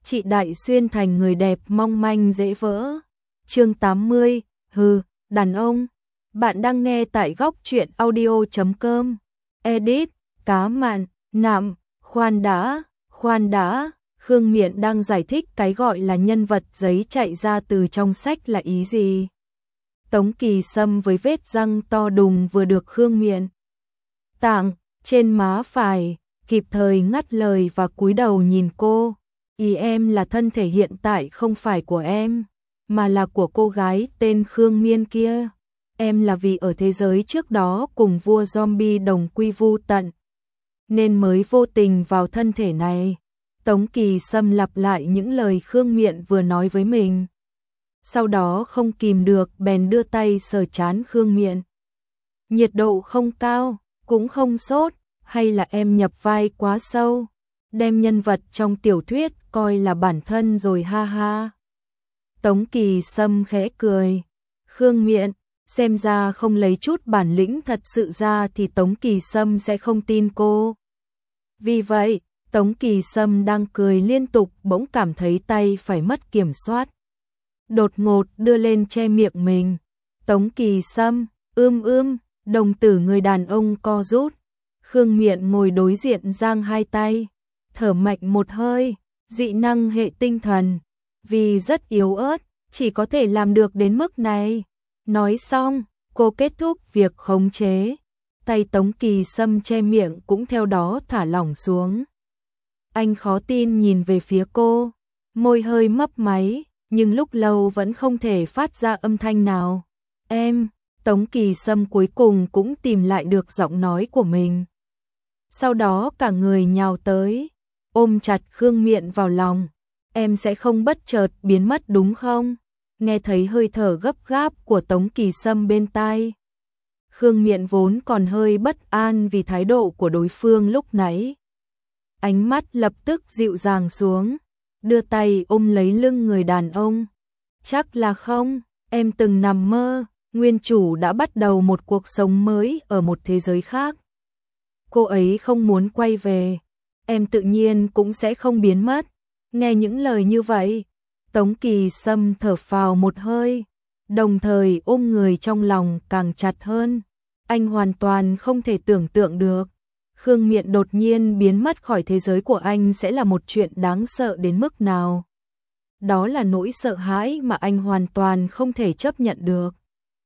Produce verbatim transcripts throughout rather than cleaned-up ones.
chị Đại Xuyên thành người đẹp mong manh dễ vỡ. Chương tám mươi, hừ, đàn ông. Bạn đang nghe tại góc truyện audio chấm com. Edit, cá mặn, nạm, khoan đã, khoan đã. Khương Miện đang giải thích cái gọi là nhân vật giấy chạy ra từ trong sách là ý gì. Tống Kỳ Sâm với vết răng to đùng vừa được Khương Miện tặng trên má phải, kịp thời ngắt lời và cúi đầu nhìn cô. Ý em là thân thể hiện tại không phải của em, mà là của cô gái tên Khương Miên kia. Em là vì ở thế giới trước đó cùng vua zombie đồng quy vu tận, nên mới vô tình vào thân thể này. Tống Kỳ Sâm lặp lại những lời Khương Miện vừa nói với mình. Sau đó không kìm được bèn đưa tay sờ trán Khương Miện. Nhiệt độ không cao, cũng không sốt, hay là em nhập vai quá sâu, đem nhân vật trong tiểu thuyết coi là bản thân rồi ha ha. Tống Kỳ Sâm khẽ cười. Khương Miện, xem ra không lấy chút bản lĩnh thật sự ra thì Tống Kỳ Sâm sẽ không tin cô. Vì vậy, Tống Kỳ Sâm đang cười liên tục bỗng cảm thấy tay phải mất kiểm soát. Đột ngột đưa lên che miệng mình. Tống Kỳ Sâm, ưm ưm, đồng tử người đàn ông co rút. Khương Miện ngồi đối diện giang hai tay, thở mạnh một hơi, dị năng hệ tinh thần. Vì rất yếu ớt, chỉ có thể làm được đến mức này. Nói xong, cô kết thúc việc khống chế. Tay Tống Kỳ Sâm che miệng cũng theo đó thả lỏng xuống. Anh khó tin nhìn về phía cô, môi hơi mấp máy, nhưng lúc lâu vẫn không thể phát ra âm thanh nào. Em, Tống Kỳ Sâm cuối cùng cũng tìm lại được giọng nói của mình. Sau đó cả người nhào tới, ôm chặt Khương Miện vào lòng. Em sẽ không bất chợt biến mất đúng không? Nghe thấy hơi thở gấp gáp của Tống Kỳ Sâm bên tai. Khương Miện vốn còn hơi bất an vì thái độ của đối phương lúc nãy. Ánh mắt lập tức dịu dàng xuống, đưa tay ôm lấy lưng người đàn ông. Chắc là không, em từng nằm mơ, nguyên chủ đã bắt đầu một cuộc sống mới ở một thế giới khác. Cô ấy không muốn quay về, em tự nhiên cũng sẽ không biến mất. Nghe những lời như vậy, Tống Kỳ Sâm thở phào một hơi, đồng thời ôm người trong lòng càng chặt hơn. Anh hoàn toàn không thể tưởng tượng được, Khương Miện đột nhiên biến mất khỏi thế giới của anh sẽ là một chuyện đáng sợ đến mức nào. Đó là nỗi sợ hãi mà anh hoàn toàn không thể chấp nhận được.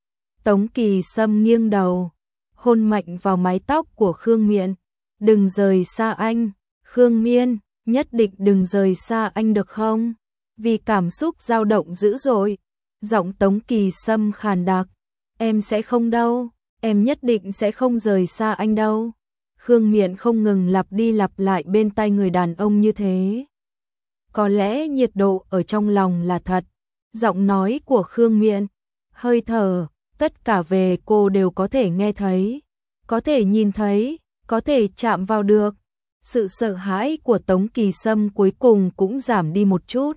Tống Kỳ Sâm nghiêng đầu, hôn mạnh vào mái tóc của Khương Miện. Đừng rời xa anh, Khương Miên, nhất định đừng rời xa anh được không? Vì cảm xúc dao động dữ dội, giọng Tống Kỳ Sâm khàn đặc. Em sẽ không đâu, em nhất định sẽ không rời xa anh đâu. Khương Miện không ngừng lặp đi lặp lại bên tai người đàn ông như thế. Có lẽ nhiệt độ ở trong lòng là thật. Giọng nói của Khương Miện, hơi thở, tất cả về cô đều có thể nghe thấy, có thể nhìn thấy, có thể chạm vào được. Sự sợ hãi của Tống Kỳ Sâm cuối cùng cũng giảm đi một chút.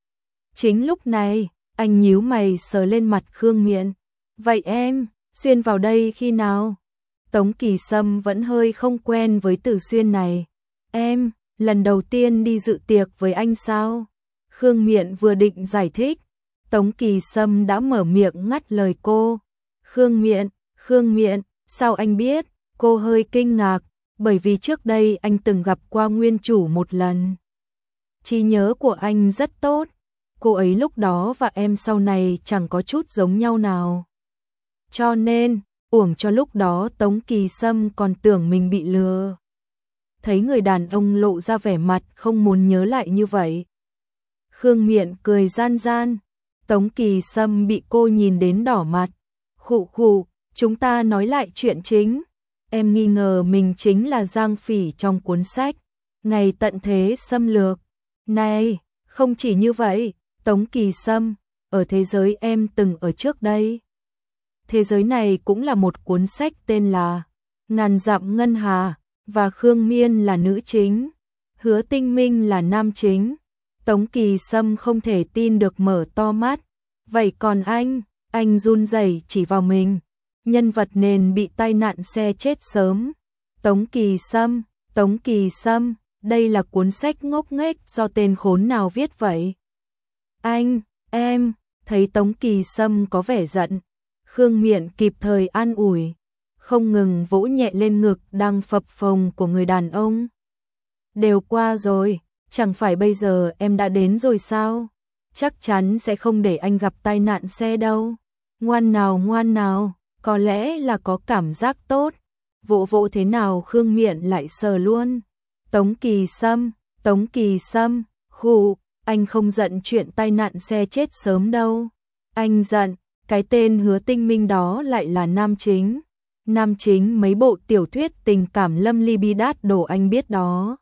Chính lúc này, anh nhíu mày sờ lên mặt Khương Miện. Vậy em, xuyên vào đây khi nào? Tống Kỳ Sâm vẫn hơi không quen với từ xuyên này. Em, lần đầu tiên đi dự tiệc với anh sao? Khương Miện vừa định giải thích, Tống Kỳ Sâm đã mở miệng ngắt lời cô. Khương Miện, Khương Miện, sao anh biết? Cô hơi kinh ngạc, bởi vì trước đây anh từng gặp qua nguyên chủ một lần. Trí nhớ của anh rất tốt, cô ấy lúc đó và em sau này chẳng có chút giống nhau nào. Cho nên, uổng cho lúc đó Tống Kỳ Sâm còn tưởng mình bị lừa. Thấy người đàn ông lộ ra vẻ mặt không muốn nhớ lại như vậy. Khương Miện cười gian gian, Tống Kỳ Sâm bị cô nhìn đến đỏ mặt. Khụ khụ, chúng ta nói lại chuyện chính. Em nghi ngờ mình chính là Giang Phỉ trong cuốn sách Ngày tận thế xâm lược. Này, không chỉ như vậy, Tống Kỳ Sâm, ở thế giới em từng ở trước đây. Thế giới này cũng là một cuốn sách tên là Ngàn dặm ngân hà, và Khương Miên là nữ chính, Hứa Tinh Minh là nam chính. Tống Kỳ Sâm không thể tin được mở to mắt. Vậy còn anh, anh run rẩy chỉ vào mình. Nhân vật nền bị tai nạn xe chết sớm. Tống Kỳ Sâm, Tống Kỳ Sâm, Đây là cuốn sách ngốc nghếch do tên khốn nào viết vậy? Anh, em, thấy Tống Kỳ Sâm có vẻ giận. Khương Miện kịp thời an ủi, không ngừng vỗ nhẹ lên ngực đang phập phồng của người đàn ông. Đều qua rồi, chẳng phải bây giờ em đã đến rồi sao? Chắc chắn sẽ không để anh gặp tai nạn xe đâu. Ngoan nào ngoan nào, có lẽ là có cảm giác tốt. Vỗ vỗ thế nào Khương Miện lại sờ luôn. Tống Kỳ Sâm, Tống Kỳ Sâm, khụ, anh không giận chuyện tai nạn xe chết sớm đâu. Anh giận, cái tên Hứa Tinh Minh đó lại là nam chính. Nam chính mấy bộ tiểu thuyết tình cảm lâm ly bi đát đồ anh biết đó.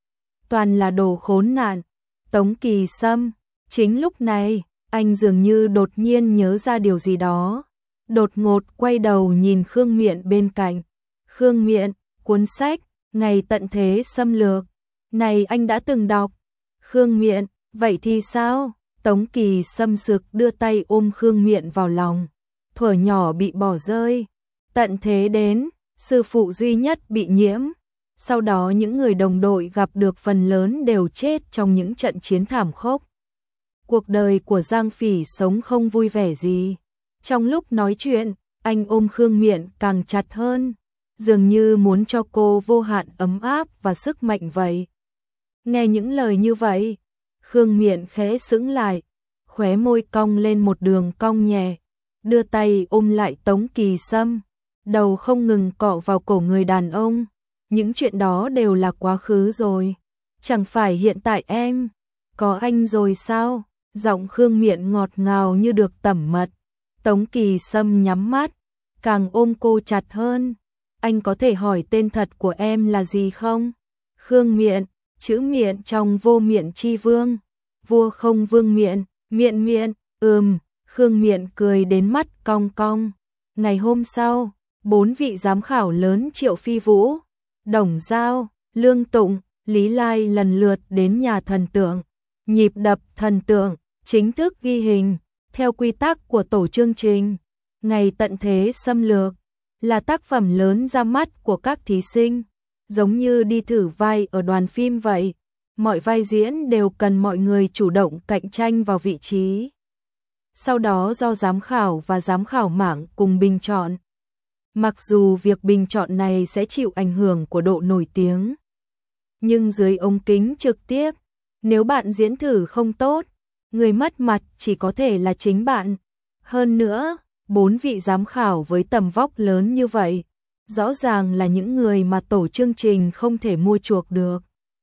Toàn là đồ khốn nạn. Tống Kỳ Sâm, chính lúc này, anh dường như đột nhiên nhớ ra điều gì đó. Đột ngột quay đầu nhìn Khương Miện bên cạnh. Khương Miện, cuốn sách, Ngày Tận Thế Xâm Lược. Này anh đã từng đọc. Khương Miện, vậy thì sao? Tống Kỳ Sâm sực đưa tay ôm Khương Miện vào lòng. Thuở nhỏ bị bỏ rơi. Tận thế đến, sư phụ duy nhất bị nhiễm. Sau đó những người đồng đội gặp được phần lớn đều chết trong những trận chiến thảm khốc. Cuộc đời của Giang Phỉ sống không vui vẻ gì. Trong lúc nói chuyện, anh ôm Khương Miện càng chặt hơn, dường như muốn cho cô vô hạn ấm áp và sức mạnh vậy. Nghe những lời như vậy, Khương Miện khẽ sững lại, khóe môi cong lên một đường cong nhẹ, đưa tay ôm lại Tống Kỳ Sâm, đầu không ngừng cọ vào cổ người đàn ông. Những chuyện đó đều là quá khứ rồi. Chẳng phải hiện tại em có anh rồi sao? Giọng Khương Miện ngọt ngào như được tẩm mật. Tống Kỳ Sâm nhắm mắt, càng ôm cô chặt hơn. Anh có thể hỏi tên thật của em là gì không? Khương Miện, chữ Miện trong Vô Miện Chi Vương. Vua không vương miện, miện miện, ừm, Khương Miện cười đến mắt cong cong. Ngày hôm sau, bốn vị giám khảo lớn Triệu Phi Vũ, Đồng Giao, Lương Tụng, Lý Lai lần lượt đến nhà thần tượng. Nhịp đập thần tượng, chính thức ghi hình, theo quy tắc của tổ chương trình. Ngày Tận Thế Xâm Lược là tác phẩm lớn ra mắt của các thí sinh, giống như đi thử vai ở đoàn phim vậy. Mọi vai diễn đều cần mọi người chủ động cạnh tranh vào vị trí. Sau đó do giám khảo và giám khảo mảng cùng bình chọn. Mặc dù việc bình chọn này sẽ chịu ảnh hưởng của độ nổi tiếng, nhưng dưới ống kính trực tiếp, nếu bạn diễn thử không tốt, người mất mặt chỉ có thể là chính bạn. Hơn nữa, bốn vị giám khảo với tầm vóc lớn như vậy, rõ ràng là những người mà tổ chương trình không thể mua chuộc được.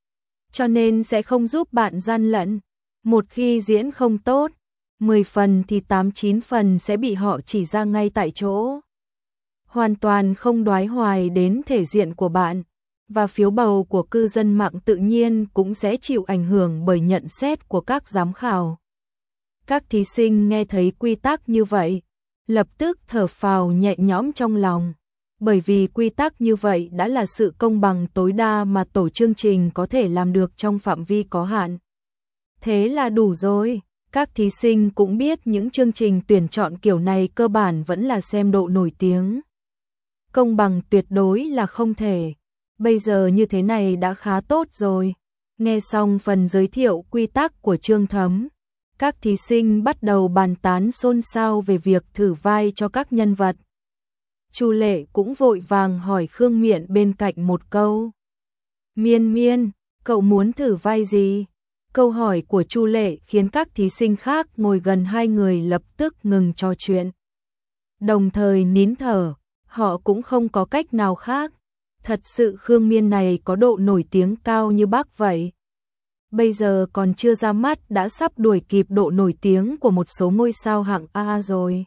Cho nên sẽ không giúp bạn gian lận. Một khi diễn không tốt, mười phần thì tám chín phần sẽ bị họ chỉ ra ngay tại chỗ. Hoàn toàn không đoái hoài đến thể diện của bạn, và phiếu bầu của cư dân mạng tự nhiên cũng sẽ chịu ảnh hưởng bởi nhận xét của các giám khảo. Các thí sinh nghe thấy quy tắc như vậy, lập tức thở phào nhẹ nhõm trong lòng. Bởi vì quy tắc như vậy đã là sự công bằng tối đa mà tổ chương trình có thể làm được trong phạm vi có hạn. Thế là đủ rồi. Các thí sinh cũng biết những chương trình tuyển chọn kiểu này cơ bản vẫn là xem độ nổi tiếng. Công bằng tuyệt đối là không thể. Bây giờ như thế này đã khá tốt rồi. Nghe xong phần giới thiệu quy tắc của Trương Thấm, các thí sinh bắt đầu bàn tán xôn xao về việc thử vai cho các nhân vật. Chu Lệ cũng vội vàng hỏi Khương Miện bên cạnh một câu. Miên Miên, cậu muốn thử vai gì? Câu hỏi của Chu Lệ khiến các thí sinh khác ngồi gần hai người lập tức ngừng trò chuyện. Đồng thời nín thở, họ cũng không có cách nào khác. Thật sự Khương Miên này có độ nổi tiếng cao như bác vậy. Bây giờ còn chưa ra mắt đã sắp đuổi kịp độ nổi tiếng của một số ngôi sao hạng A rồi.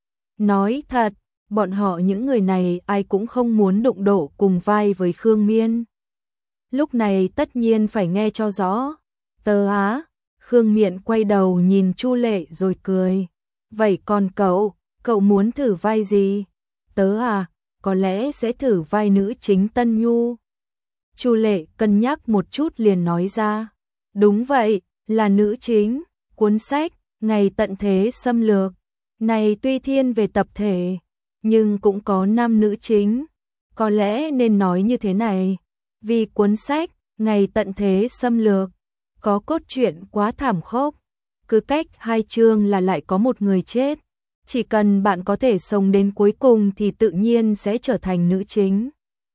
Nói thật, bọn họ những người này ai cũng không muốn đụng độ cùng vai với Khương Miên. Lúc này tất nhiên phải nghe cho rõ. Tớ á, Khương Miện quay đầu nhìn Chu Lệ rồi cười. Vậy còn cậu, cậu muốn thử vai gì? Tớ à, có lẽ sẽ thử vai nữ chính Tân Nhu. Chu Lệ cân nhắc một chút liền nói ra. Đúng vậy, là nữ chính. Cuốn sách, Ngày Tận Thế Xâm Lược này tuy thiên về tập thể, nhưng cũng có nam nữ chính. Có lẽ nên nói như thế này, vì cuốn sách Ngày tận thế xâm lược, có cốt truyện quá thảm khốc, cứ cách hai chương là lại có một người chết. Chỉ cần bạn có thể sống đến cuối cùng thì tự nhiên sẽ trở thành nữ chính.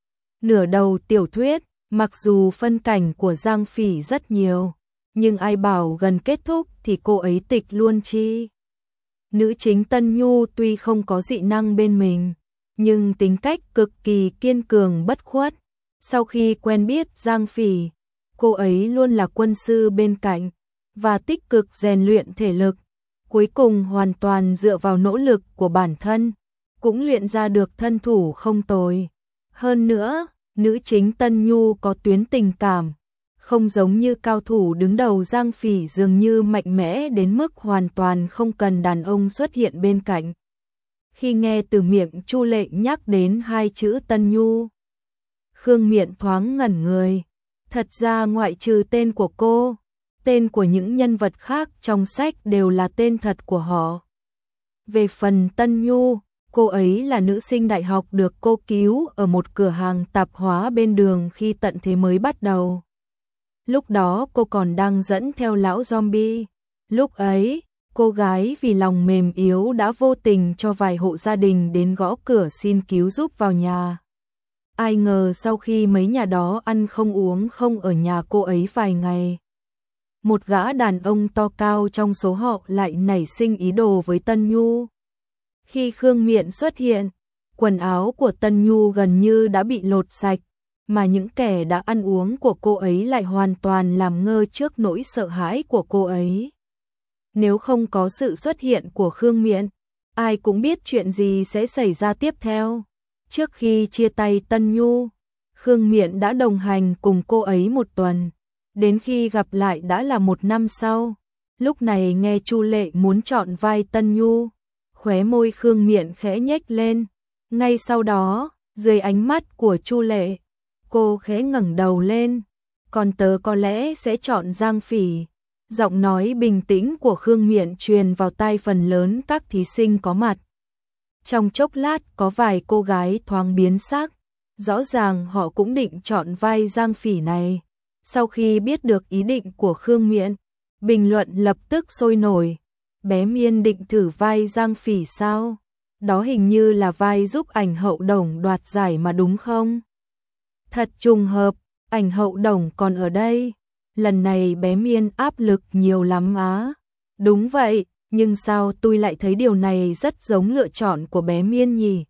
Nửa đầu tiểu thuyết, mặc dù phân cảnh của Giang Phỉ rất nhiều, nhưng ai bảo gần kết thúc thì cô ấy tịch luôn chi. Nữ chính Tân Nhu tuy không có dị năng bên mình, nhưng tính cách cực kỳ kiên cường bất khuất. Sau khi quen biết Giang Phỉ, cô ấy luôn là quân sư bên cạnh và tích cực rèn luyện thể lực. Cuối cùng hoàn toàn dựa vào nỗ lực của bản thân, cũng luyện ra được thân thủ không tồi. Hơn nữa, nữ chính Tân Nhu có tuyến tình cảm, không giống như cao thủ đứng đầu Giang Phỉ dường như mạnh mẽ đến mức hoàn toàn không cần đàn ông xuất hiện bên cạnh. Khi nghe từ miệng Chu Lệ nhắc đến hai chữ Tân Nhu, Khương Miện thoáng ngẩn người. Thật ra ngoại trừ tên của cô, tên của những nhân vật khác trong sách đều là tên thật của họ. Về phần Tân Nhu, cô ấy là nữ sinh đại học được cô cứu ở một cửa hàng tạp hóa bên đường khi tận thế mới bắt đầu. Lúc đó cô còn đang dẫn theo lão zombie. Lúc ấy, cô gái vì lòng mềm yếu đã vô tình cho vài hộ gia đình đến gõ cửa xin cứu giúp vào nhà. Ai ngờ sau khi mấy nhà đó ăn không uống không ở nhà cô ấy vài ngày, một gã đàn ông to cao trong số họ lại nảy sinh ý đồ với Tân Nhu. Khi Khương Miện xuất hiện, quần áo của Tân Nhu gần như đã bị lột sạch, mà những kẻ đã ăn uống của cô ấy lại hoàn toàn làm ngơ trước nỗi sợ hãi của cô ấy. Nếu không có sự xuất hiện của Khương Miện, ai cũng biết chuyện gì sẽ xảy ra tiếp theo. Trước khi chia tay Tân Nhu, Khương Miện đã đồng hành cùng cô ấy một tuần. Đến khi gặp lại đã là một năm sau. Lúc này nghe Chu Lệ muốn chọn vai Tân Nhu, khóe môi Khương Miện khẽ nhếch lên. Ngay sau đó, dưới ánh mắt của Chu Lệ, cô khẽ ngẩng đầu lên. Còn tớ có lẽ sẽ chọn Giang Phỉ. Giọng nói bình tĩnh của Khương Miện truyền vào tai phần lớn các thí sinh có mặt. Trong chốc lát có vài cô gái thoáng biến sắc. Rõ ràng họ cũng định chọn vai Giang Phỉ này. Sau khi biết được ý định của Khương Miện, bình luận lập tức sôi nổi. Bé Miên định thử vai Giang Phỉ sao? Đó hình như là vai giúp ảnh hậu Đồng đoạt giải mà đúng không? Thật trùng hợp, ảnh hậu Đồng còn ở đây. Lần này bé Miên áp lực nhiều lắm á. Đúng vậy, nhưng sao tôi lại thấy điều này rất giống lựa chọn của bé Miên nhỉ?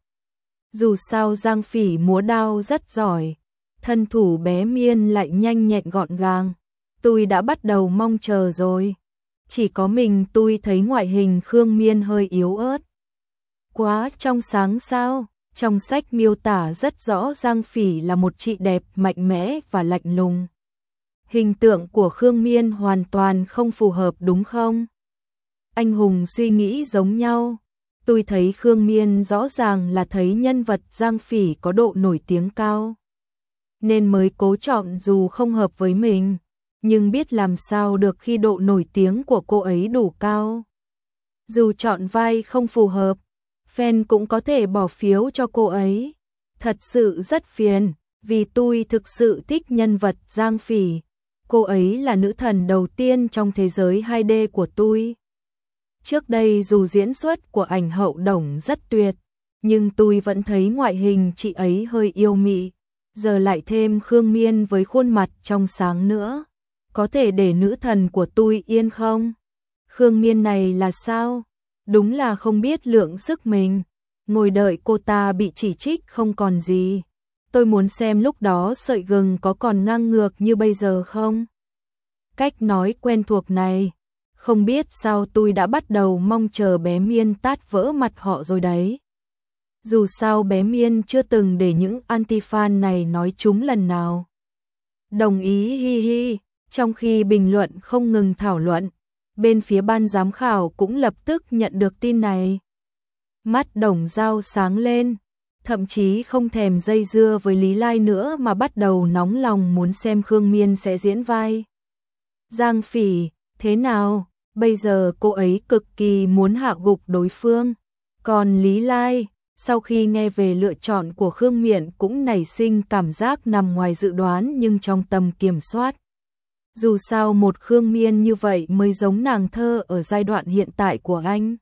Dù sao Giang Phỉ múa đao rất giỏi, thân thủ bé Miên lại nhanh nhẹn gọn gàng. Tôi đã bắt đầu mong chờ rồi. Chỉ có mình tôi thấy ngoại hình Khương Miên hơi yếu ớt. Quá trong sáng sao? Trong sách miêu tả rất rõ Giang Phỉ là một chị đẹp, mạnh mẽ và lạnh lùng. Hình tượng của Khương Miên hoàn toàn không phù hợp đúng không? Anh Hùng suy nghĩ giống nhau. Tôi thấy Khương Miên rõ ràng là thấy nhân vật Giang Phỉ có độ nổi tiếng cao, nên mới cố chọn dù không hợp với mình, nhưng biết làm sao được khi độ nổi tiếng của cô ấy đủ cao. Dù chọn vai không phù hợp, fan cũng có thể bỏ phiếu cho cô ấy. Thật sự rất phiền, vì tôi thực sự thích nhân vật Giang Phỉ. Cô ấy là nữ thần đầu tiên trong thế giới hai D của tôi. Trước đây dù diễn xuất của ảnh hậu Đồng rất tuyệt, nhưng tôi vẫn thấy ngoại hình chị ấy hơi yêu mị. Giờ lại thêm Khương Miên với khuôn mặt trong sáng nữa. Có thể để nữ thần của tôi yên không? Khương Miên này là sao? Đúng là không biết lượng sức mình. Ngồi đợi cô ta bị chỉ trích không còn gì. Tôi muốn xem lúc đó sợi gừng có còn ngang ngược như bây giờ không? Cách nói quen thuộc này. Không biết sao tôi đã bắt đầu mong chờ bé Miên tát vỡ mặt họ rồi đấy. Dù sao bé Miên chưa từng để những anti-fan này nói trúng lần nào. Đồng ý hi hi. Trong khi bình luận không ngừng thảo luận, bên phía ban giám khảo cũng lập tức nhận được tin này. Mắt Đồng Dao sáng lên, thậm chí không thèm dây dưa với Lý Lai nữa mà bắt đầu nóng lòng muốn xem Khương Miên sẽ diễn vai Giang Phỉ. Thế nào? Bây giờ cô ấy cực kỳ muốn hạ gục đối phương. Còn Lý Lai, Sau khi nghe về lựa chọn của Khương Miện cũng nảy sinh cảm giác nằm ngoài dự đoán nhưng trong tầm kiểm soát. Dù sao một Khương Miên như vậy mới giống nàng thơ ở giai đoạn hiện tại của anh.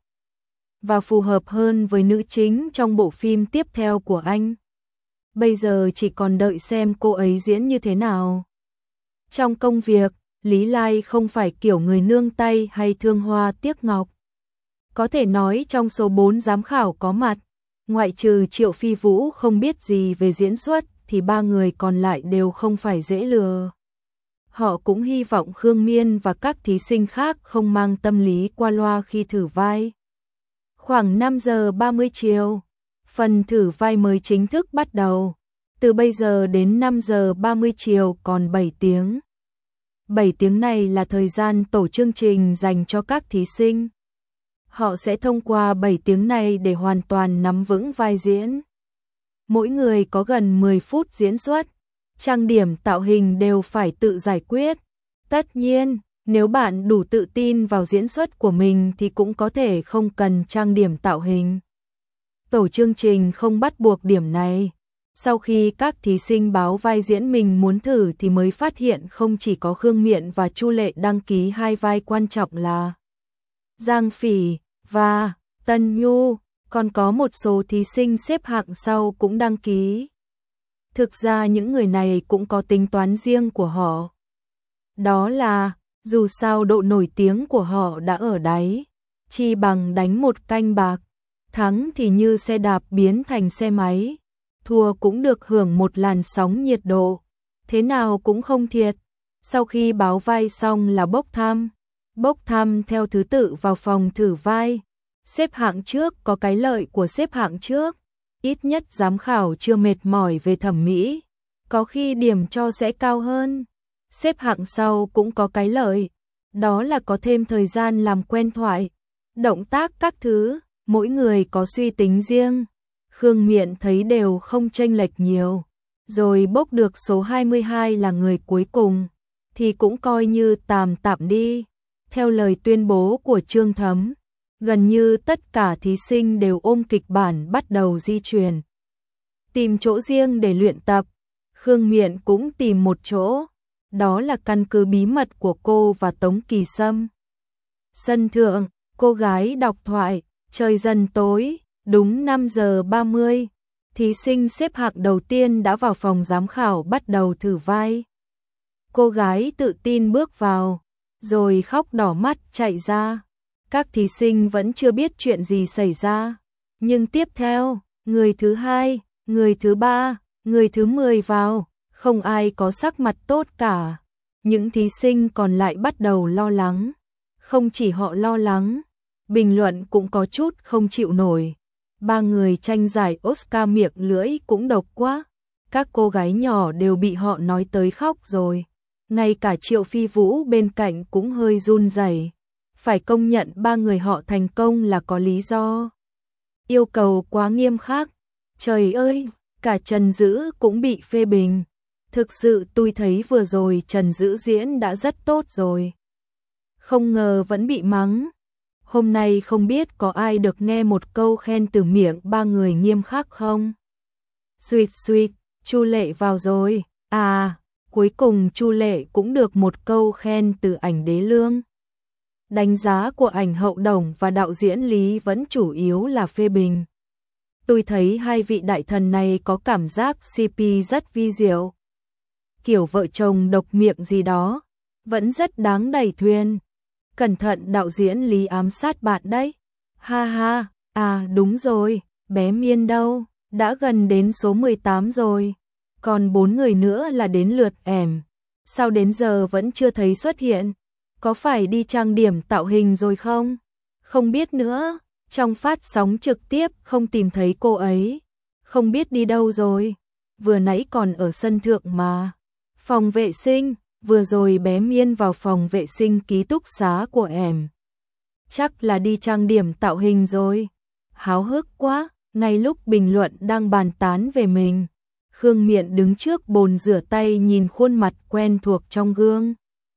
Và phù hợp hơn với nữ chính trong bộ phim tiếp theo của anh. Bây giờ chỉ còn đợi xem cô ấy diễn như thế nào. Trong công việc, Lý Lai không phải kiểu người nương tay hay thương hoa tiếc ngọc. Có thể nói trong số bốn giám khảo có mặt, ngoại trừ Triệu Phi Vũ không biết gì về diễn xuất thì ba người còn lại đều không phải dễ lừa. Họ cũng hy vọng Khương Miên và các thí sinh khác không mang tâm lý qua loa khi thử vai. Khoảng năm giờ ba mươi chiều, phần thử vai mới chính thức bắt đầu. Từ bây giờ đến năm giờ ba mươi chiều còn bảy tiếng. bảy tiếng này là thời gian tổ chương trình dành cho các thí sinh. Họ sẽ thông qua bảy tiếng này để hoàn toàn nắm vững vai diễn. Mỗi người có gần mười phút diễn xuất, trang điểm tạo hình đều phải tự giải quyết. Tất nhiên, nếu bạn đủ tự tin vào diễn xuất của mình thì cũng có thể không cần trang điểm tạo hình. Tổ chương trình không bắt buộc điểm này. Sau khi các thí sinh báo vai diễn mình muốn thử thì mới phát hiện không chỉ có Khương Miện và Chu Lệ đăng ký hai vai quan trọng là Giang Phỉ và Tân Nhu, còn có một số thí sinh xếp hạng sau cũng đăng ký. Thực ra những người này cũng có tính toán riêng của họ. Đó là, dù sao độ nổi tiếng của họ đã ở đáy, chi bằng đánh một canh bạc, thắng thì như xe đạp biến thành xe máy, thua cũng được hưởng một làn sóng nhiệt độ, thế nào cũng không thiệt. Sau khi báo vai xong là bốc thăm, bốc thăm theo thứ tự vào phòng thử vai. Xếp hạng trước có cái lợi của xếp hạng trước, ít nhất giám khảo chưa mệt mỏi về thẩm mỹ, có khi điểm cho sẽ cao hơn. Xếp hạng sau cũng có cái lợi, đó là có thêm thời gian làm quen thoại, động tác các thứ, mỗi người có suy tính riêng. Khương Miện thấy đều không chênh lệch nhiều, rồi bốc được số hai mươi hai là người cuối cùng, thì cũng coi như tạm tạm đi. Theo lời tuyên bố của Trương Thấm, gần như tất cả thí sinh đều ôm kịch bản bắt đầu di chuyển, tìm chỗ riêng để luyện tập. Khương Miện cũng tìm một chỗ, đó là căn cứ bí mật của cô và Tống Kỳ Sâm. Sân thượng, cô gái đọc thoại, trời dần tối, đúng năm giờ ba mươi, thí sinh xếp hạng đầu tiên đã vào phòng giám khảo bắt đầu thử vai. Cô gái tự tin bước vào, rồi khóc đỏ mắt chạy ra. Các thí sinh vẫn chưa biết chuyện gì xảy ra, nhưng tiếp theo, người thứ hai, người thứ ba, người thứ mười vào, không ai có sắc mặt tốt cả. Những thí sinh còn lại bắt đầu lo lắng. Không chỉ họ lo lắng, bình luận cũng có chút không chịu nổi. Ba người tranh giải Oscar miệng lưỡi cũng độc quá. Các cô gái nhỏ đều bị họ nói tới khóc rồi. Ngay cả Triệu Phi Vũ bên cạnh cũng hơi run rẩy. Phải công nhận ba người họ thành công là có lý do. Yêu cầu quá nghiêm khắc. Trời ơi, cả Trần Dữ cũng bị phê bình. Thực sự tôi thấy vừa rồi Trần Dữ diễn đã rất tốt rồi. Không ngờ vẫn bị mắng. Hôm nay không biết có ai được nghe một câu khen từ miệng ba người nghiêm khắc không? Suýt suýt, Chu Lệ vào rồi. À, cuối cùng Chu Lệ cũng được một câu khen từ ảnh Đế Lương. Đánh giá của ảnh Hậu Đồng và đạo diễn Lý vẫn chủ yếu là phê bình. Tôi thấy hai vị đại thần này có cảm giác xê pê rất vi diệu. Kiểu vợ chồng độc miệng gì đó, vẫn rất đáng đẩy thuyền. Cẩn thận đạo diễn Lý ám sát bạn đấy. Ha ha, à đúng rồi, bé Miên đâu, đã gần đến số mười tám rồi. Còn bốn người nữa là đến lượt ẻm. Sao đến giờ vẫn chưa thấy xuất hiện? Có phải đi trang điểm tạo hình rồi không? Không biết nữa, trong phát sóng trực tiếp không tìm thấy cô ấy. Không biết đi đâu rồi, vừa nãy còn ở sân thượng mà. Phòng vệ sinh, vừa rồi bé Miên vào phòng vệ sinh ký túc xá của em. Chắc là đi trang điểm tạo hình rồi. Háo hức quá, ngay lúc bình luận đang bàn tán về mình. Khương Miện đứng trước bồn rửa tay nhìn khuôn mặt quen thuộc trong gương.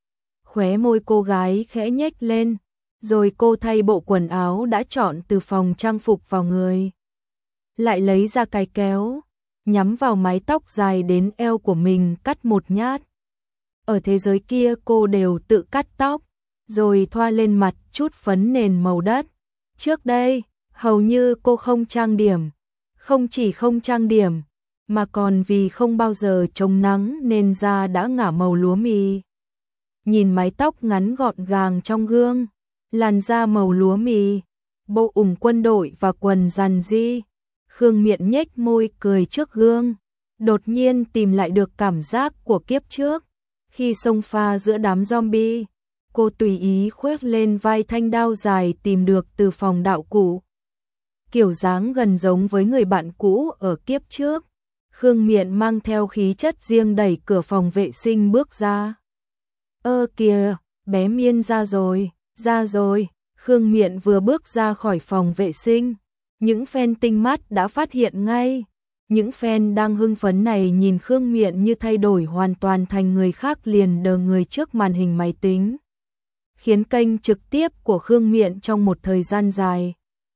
Khóe môi cô gái khẽ nhếch lên, rồi cô thay bộ quần áo đã chọn từ phòng trang phục vào người. lại lấy ra cái kéo, nhắm vào mái tóc dài đến eo của mình cắt một nhát. Ở thế giới kia cô đều tự cắt tóc, rồi thoa lên mặt chút phấn nền màu đất. Trước đây, hầu như cô không trang điểm, không chỉ không trang điểm, mà còn vì không bao giờ chống nắng nên da đã ngả màu lúa mì. Nhìn mái tóc ngắn gọn gàng trong gương, làn da màu lúa mì, bộ ủng quân đội và quần giàn di, Khương Miện nhếch môi cười trước gương, đột nhiên tìm lại được cảm giác của kiếp trước. Khi xông pha giữa đám zombie, cô tùy ý khoét lên vai thanh đao dài tìm được từ phòng đạo cụ. Kiểu dáng gần giống với người bạn cũ ở kiếp trước. Khương Miện mang theo khí chất riêng đẩy cửa phòng vệ sinh bước ra. Ơ kìa, bé Miên ra rồi, ra rồi. Khương Miện vừa bước ra khỏi phòng vệ sinh, những fan tinh mắt đã phát hiện ngay. Những fan đang hưng phấn này nhìn Khương Miện như thay đổi hoàn toàn thành người khác liền đờ người trước màn hình máy tính, khiến kênh trực tiếp của Khương Miện trong một thời gian dài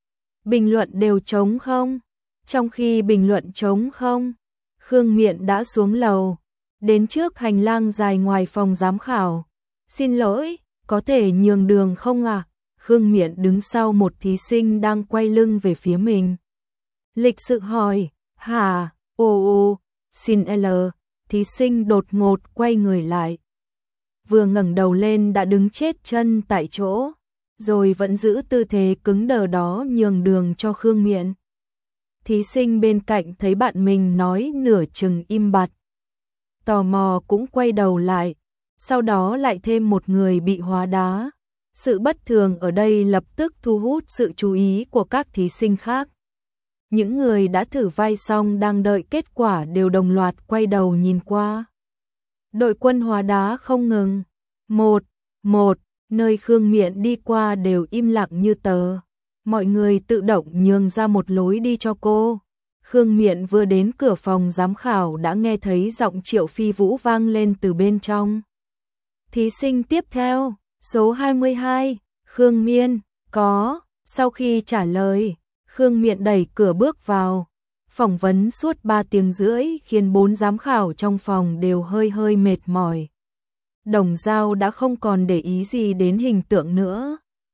bình luận đều trống không. Trong khi bình luận trống không, Khương Miện đã xuống lầu, đến trước hành lang dài ngoài phòng giám khảo. Xin lỗi, có thể nhường đường không ạ? À? Khương Miện đứng sau một thí sinh đang quay lưng về phía mình. Lịch sự hỏi, hả, ồ ồ, xin L, thí sinh đột ngột quay người lại. Vừa ngẩng đầu lên đã đứng chết chân tại chỗ, rồi vẫn giữ tư thế cứng đờ đó nhường đường cho Khương Miện. Thí sinh bên cạnh thấy bạn mình nói nửa chừng im bặt, tò mò cũng quay đầu lại, sau đó lại thêm một người bị hóa đá. Sự bất thường ở đây lập tức thu hút sự chú ý của các thí sinh khác. Những người đã thử vai xong đang đợi kết quả đều đồng loạt quay đầu nhìn qua. Đội quân hóa đá không ngừng. Một, một, nơi Khương Miện đi qua đều im lặng như tờ. Mọi người tự động nhường ra một lối đi cho cô. Khương Miện vừa đến cửa phòng giám khảo đã nghe thấy giọng Triệu Phi Vũ vang lên từ bên trong. Thí sinh tiếp theo, số hai mươi hai, Khương Miên, có. Sau khi trả lời, Khương Miện đẩy cửa bước vào. Phỏng vấn suốt ba tiếng rưỡi khiến bốn giám khảo trong phòng đều hơi hơi mệt mỏi. Đồng Dao đã không còn để ý gì đến hình tượng nữa.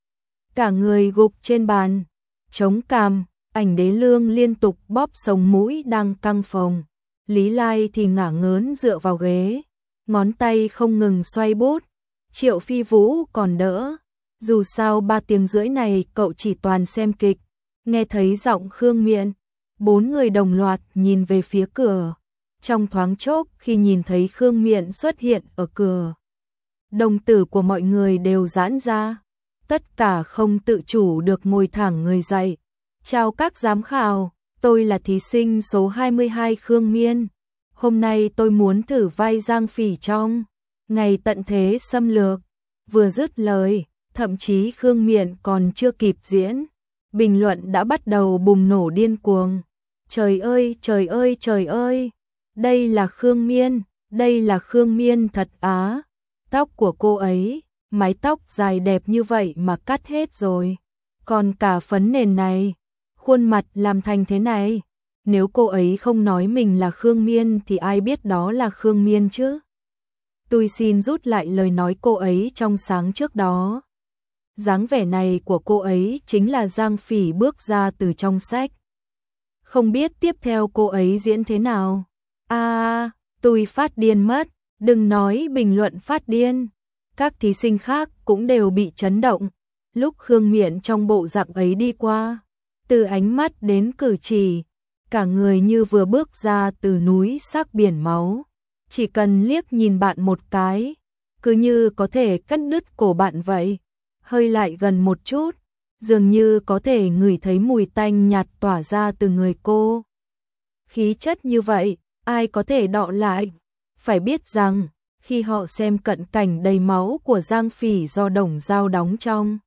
Cả người gục trên bàn, chống cằm, Ảnh Đế Lương liên tục bóp sống mũi đang căng phồng. Lý Lai thì ngả ngớn dựa vào ghế, ngón tay không ngừng xoay bút. Triệu Phi Vũ còn đỡ, dù sao ba tiếng rưỡi này cậu chỉ toàn xem kịch. Nghe thấy giọng Khương Miện, bốn người đồng loạt nhìn về phía cửa. Trong thoáng chốc khi nhìn thấy Khương Miện xuất hiện ở cửa, đồng tử của mọi người đều giãn ra. Tất cả không tự chủ được ngồi thẳng người dậy. Chào các giám khảo, tôi là thí sinh số hai mươi hai Khương Miên. Hôm nay tôi muốn thử vai Giang Phỉ trong Ngày Tận Thế Xâm Lược. Vừa dứt lời, thậm chí Khương Miện còn chưa kịp diễn, bình luận đã bắt đầu bùng nổ điên cuồng. Trời ơi, trời ơi, trời ơi, đây là Khương Miên, đây là Khương Miên thật á. Tóc của cô ấy, mái tóc dài đẹp như vậy mà cắt hết rồi. Còn cả phấn nền này, khuôn mặt làm thành thế này. Nếu cô ấy không nói mình là Khương Miên thì ai biết đó là Khương Miên chứ? Tôi xin rút lại lời nói cô ấy trong sáng trước đó. Dáng vẻ này của cô ấy chính là Giang Phỉ bước ra từ trong sách. Không biết tiếp theo cô ấy diễn thế nào. À, tôi phát điên mất, đừng nói bình luận phát điên. Các thí sinh khác cũng đều bị chấn động. Lúc Khương Miện trong bộ dạng ấy đi qua, từ ánh mắt đến cử chỉ, cả người như vừa bước ra từ núi sắc biển máu. Chỉ cần liếc nhìn bạn một cái, cứ như có thể cắt đứt cổ bạn vậy. Hơi lại gần một chút, dường như có thể ngửi thấy mùi tanh nhạt tỏa ra từ người cô. Khí chất như vậy, ai có thể đọ lại? Phải biết rằng, khi họ xem cận cảnh đầy máu của Giang Phỉ do Đồng Dao đóng trong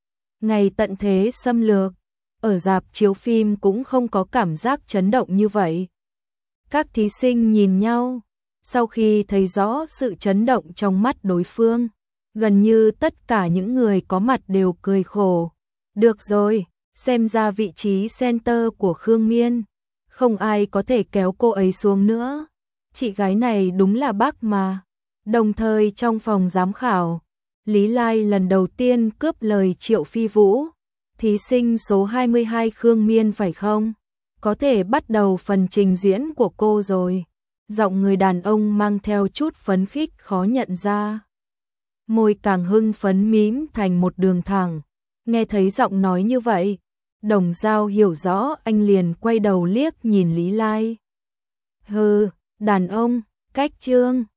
Ngày Tận Thế Xâm Lược, ở rạp chiếu phim cũng không có cảm giác chấn động như vậy. Các thí sinh nhìn nhau, sau khi thấy rõ sự chấn động trong mắt đối phương, gần như tất cả những người có mặt đều cười khổ. Được rồi, xem ra vị trí center của Khương Miên không ai có thể kéo cô ấy xuống nữa. Chị gái này đúng là bác mà. Đồng thời trong phòng giám khảo, Lý Lai lần đầu tiên cướp lời Triệu Phi Vũ. Thí sinh số hai mươi hai Khương Miên phải không? Có thể bắt đầu phần trình diễn của cô rồi. Giọng người đàn ông mang theo chút phấn khích khó nhận ra. Môi càng hưng phấn mím thành một đường thẳng. Nghe thấy giọng nói như vậy, Đồng Dao hiểu rõ, anh liền quay đầu liếc nhìn Lý Lai. Hừ, đàn ông, cách trương.